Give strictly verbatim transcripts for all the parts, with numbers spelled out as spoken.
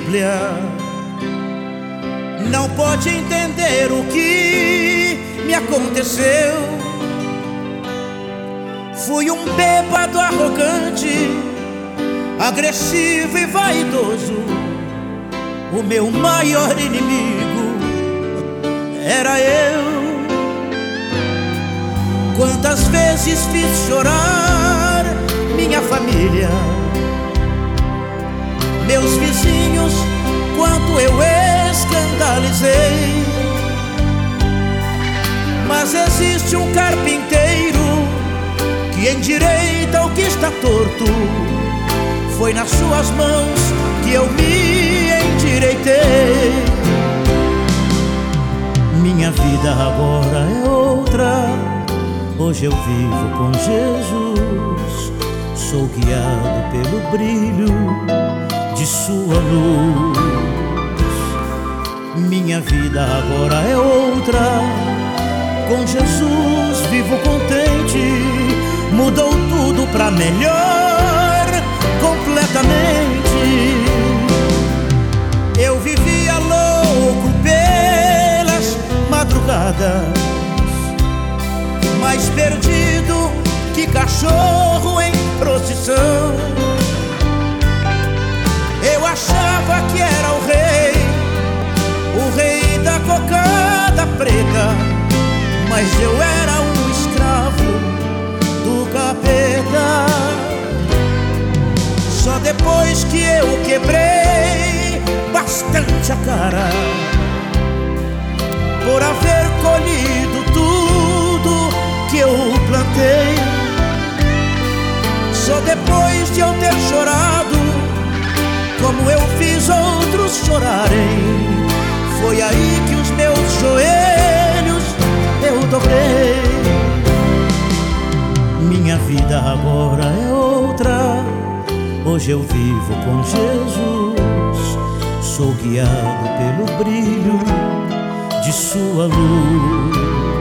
Bíblia. Não pode entender o que me aconteceu. Fui um bêbado arrogante, agressivo e vaidoso. O meu maior inimigo era eu. Quantas vezes fiz chorar minha família, meus vizinhos, quanto eu escandalizei. Mas existe um carpinteiro que endireita o que está torto. Foi nas suas mãos que eu me endireitei. Minha vida agora é outra. Hoje eu vivo com Jesus. Sou guiado pelo brilho de sua luz. Minha vida agora é outra. Com Jesus vivo contente. Mudou tudo pra melhor, completamente. Eu vivia louco pelas madrugadas, mais perdido que cachorro em procissão. Eu achava que era o rei, o rei da cocada preta, mas eu era um escravo do capeta. Só depois que eu quebrei bastante a cara por haver colhido tudo que eu plantei. Só depois de eu ter chorado como eu fiz outros chorarem, foi aí que os meus joelhos eu dobrei. Minha vida agora é outra. Hoje eu vivo com Jesus. Sou guiado pelo brilho de sua luz.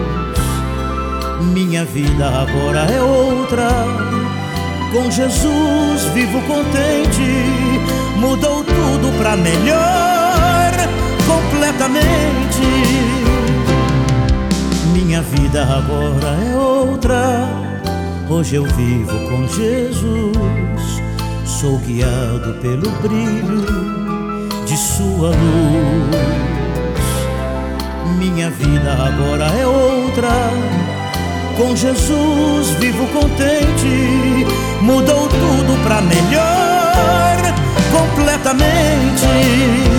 Minha vida agora é outra. Com Jesus vivo contente. Mudou tudo pra melhor, completamente. Minha vida agora é outra. Hoje eu vivo com Jesus. Sou guiado pelo brilho de sua luz. Minha vida agora é outra. Com Jesus vivo contente. Mudou tudo pra melhor, completamente.